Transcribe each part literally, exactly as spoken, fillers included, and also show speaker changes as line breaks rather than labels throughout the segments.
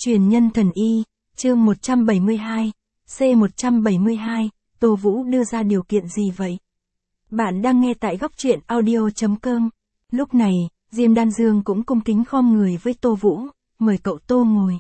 Truyền nhân thần y, chương một trăm bảy mươi hai, C một trăm bảy mươi hai, Tô Vũ đưa ra điều kiện gì vậy? Bạn đang nghe tại góc truyện audio.com. Lúc này, Diêm Đan Dương cũng cung kính khom người với Tô Vũ, mời cậu Tô ngồi.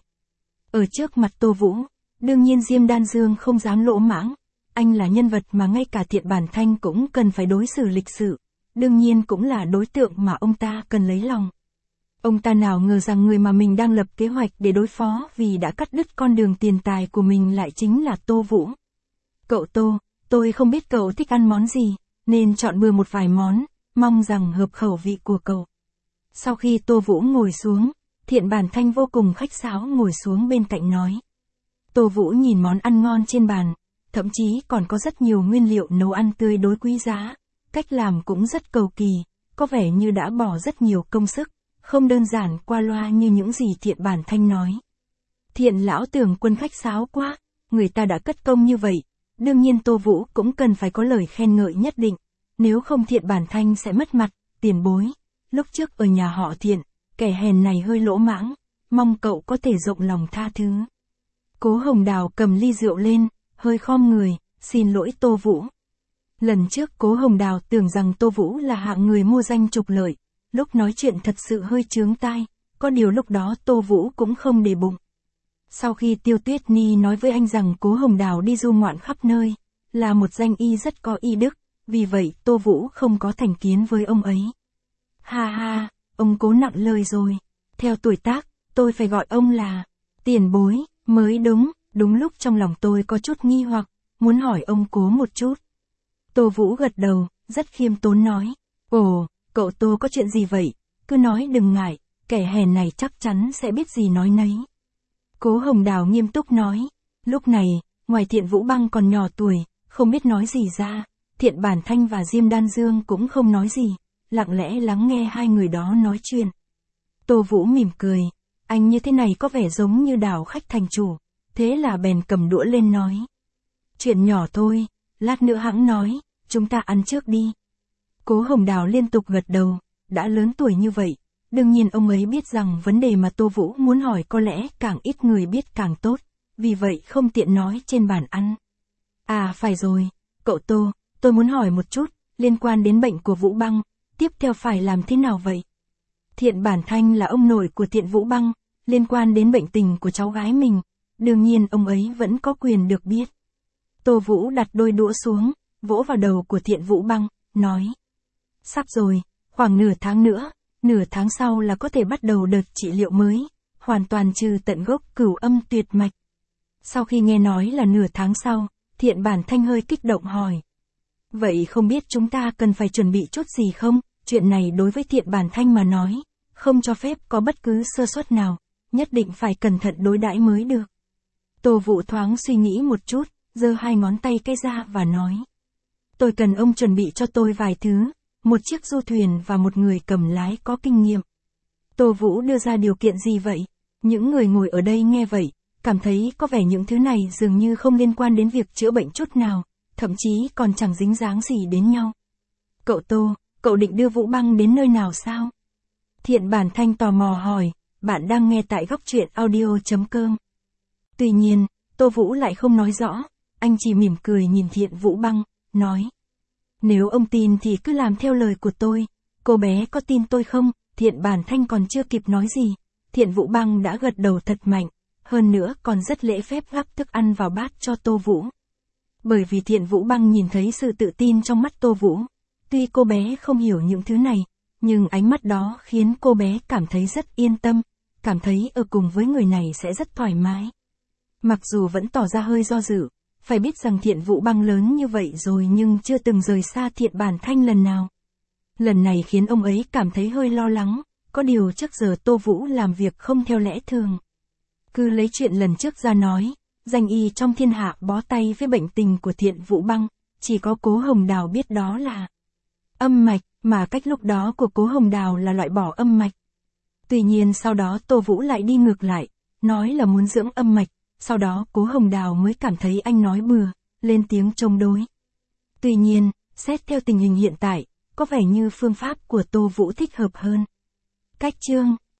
Ở trước mặt Tô Vũ, đương nhiên Diêm Đan Dương không dám lỗ mãng, anh là nhân vật mà ngay cả Thiện Bản Thanh cũng cần phải đối xử lịch sự, đương nhiên cũng là đối tượng mà ông ta cần lấy lòng. Ông ta nào ngờ rằng người mà mình đang lập kế hoạch để đối phó vì đã cắt đứt con đường tiền tài của mình lại chính là Tô Vũ. Cậu Tô, tôi không biết cậu thích ăn món gì, nên chọn bừa một vài món, mong rằng hợp khẩu vị của cậu. Sau khi Tô Vũ ngồi xuống, Thiện Bản Thanh vô cùng khách sáo ngồi xuống bên cạnh nói. Tô Vũ nhìn món ăn ngon trên bàn, thậm chí còn có rất nhiều nguyên liệu nấu ăn tươi đối quý giá, cách làm cũng rất cầu kỳ, có vẻ như đã bỏ rất nhiều công sức, không đơn giản qua loa như những gì Thiện Bản Thanh nói. Thiện lão tưởng quân khách sáo quá, người ta đã cất công như vậy, đương nhiên Tô Vũ cũng cần phải có lời khen ngợi nhất định, nếu không Thiện Bản Thanh sẽ mất mặt, tiền bối. Lúc trước ở nhà họ Thiện, kẻ hèn này hơi lỗ mãng, mong cậu có thể rộng lòng tha thứ. Cố Hồng Đào cầm ly rượu lên, hơi khom người, xin lỗi Tô Vũ. Lần trước Cố Hồng Đào tưởng rằng Tô Vũ là hạng người mua danh trục lợi, lúc nói chuyện thật sự hơi chướng tai, có điều lúc đó Tô Vũ cũng không để bụng. Sau khi Tiêu Tuyết Ni nói với anh rằng Cố Hồng Đào đi du ngoạn khắp nơi, là một danh y rất có y đức, vì vậy Tô Vũ không có thành kiến với ông ấy. Ha ha, ông Cố nặng lời rồi, theo tuổi tác, tôi phải gọi ông là tiền bối, mới đúng, đúng lúc trong lòng tôi có chút nghi hoặc, muốn hỏi ông Cố một chút. Tô Vũ gật đầu, rất khiêm tốn nói, ồ, cậu Tô có chuyện gì vậy, cứ nói đừng ngại, kẻ hèn này chắc chắn sẽ biết gì nói nấy. Cố Hồng Đào nghiêm túc nói, lúc này, ngoài Thiện Vũ Băng còn nhỏ tuổi, không biết nói gì ra, Thiện Bản Thanh và Diêm Đan Dương cũng không nói gì, lặng lẽ lắng nghe hai người đó nói chuyện. Tô Vũ mỉm cười, anh như thế này có vẻ giống như đảo khách thành chủ, thế là bèn cầm đũa lên nói. Chuyện nhỏ thôi, lát nữa hẵng nói, chúng ta ăn trước đi. Cố Hồng Đào liên tục gật đầu, đã lớn tuổi như vậy, đương nhiên ông ấy biết rằng vấn đề mà Tô Vũ muốn hỏi có lẽ càng ít người biết càng tốt, vì vậy không tiện nói trên bàn ăn. À phải rồi, cậu Tô, tôi muốn hỏi một chút, liên quan đến bệnh của Vũ Băng, tiếp theo phải làm thế nào vậy? Thiện Bản Thanh là ông nội của Thiện Vũ Băng, liên quan đến bệnh tình của cháu gái mình, đương nhiên ông ấy vẫn có quyền được biết. Tô Vũ đặt đôi đũa xuống, vỗ vào đầu của Thiện Vũ Băng, nói. Sắp rồi, khoảng nửa tháng nữa, nửa tháng sau là có thể bắt đầu đợt trị liệu mới, hoàn toàn trừ tận gốc cửu âm tuyệt mạch. Sau khi nghe nói là nửa tháng sau, Thiện Bản Thanh hơi kích động hỏi. Vậy không biết chúng ta cần phải chuẩn bị chút gì không? Chuyện này đối với Thiện Bản Thanh mà nói, không cho phép có bất cứ sơ suất nào, nhất định phải cẩn thận đối đãi mới được. Tô Vũ thoáng suy nghĩ một chút, giơ hai ngón tay cái ra và nói. Tôi cần ông chuẩn bị cho tôi vài thứ, một chiếc du thuyền và một người cầm lái có kinh nghiệm. Tô Vũ đưa ra điều kiện gì vậy? Những người ngồi ở đây nghe vậy, cảm thấy có vẻ những thứ này dường như không liên quan đến việc chữa bệnh chút nào, thậm chí còn chẳng dính dáng gì đến nhau. Cậu Tô, cậu định đưa Vũ Băng đến nơi nào sao? Thiện Bản Thanh tò mò hỏi, bạn đang nghe tại góc truyện audio.com. Tuy nhiên, Tô Vũ lại không nói rõ, anh chỉ mỉm cười nhìn Thiện Vũ Băng, nói. Nếu ông tin thì cứ làm theo lời của tôi, cô bé có tin tôi không? Thiện Bản Thanh còn chưa kịp nói gì, Thiện Vũ Băng đã gật đầu thật mạnh, hơn nữa còn rất lễ phép gắp thức ăn vào bát cho Tô Vũ. Bởi vì Thiện Vũ Băng nhìn thấy sự tự tin trong mắt Tô Vũ, tuy cô bé không hiểu những thứ này, nhưng ánh mắt đó khiến cô bé cảm thấy rất yên tâm, cảm thấy ở cùng với người này sẽ rất thoải mái. Mặc dù vẫn tỏ ra hơi do dự, phải biết rằng Thiện Vũ Băng lớn như vậy rồi nhưng chưa từng rời xa Thiện Bản Thanh lần nào. Lần này khiến ông ấy cảm thấy hơi lo lắng, có điều trước giờ Tô Vũ làm việc không theo lẽ thường. Cứ lấy chuyện lần trước ra nói, danh y trong thiên hạ bó tay với bệnh tình của Thiện Vũ Băng, chỉ có Cố Hồng Đào biết đó là âm mạch, mà cách lúc đó của Cố Hồng Đào là loại bỏ âm mạch. Tuy nhiên sau đó Tô Vũ lại đi ngược lại, nói là muốn dưỡng âm mạch, sau đó Cố Hồng Đào mới cảm thấy anh nói bừa, lên tiếng chống đối. Tuy nhiên, xét theo tình hình hiện tại, có vẻ như phương pháp của Tô Vũ thích hợp hơn. Cách chương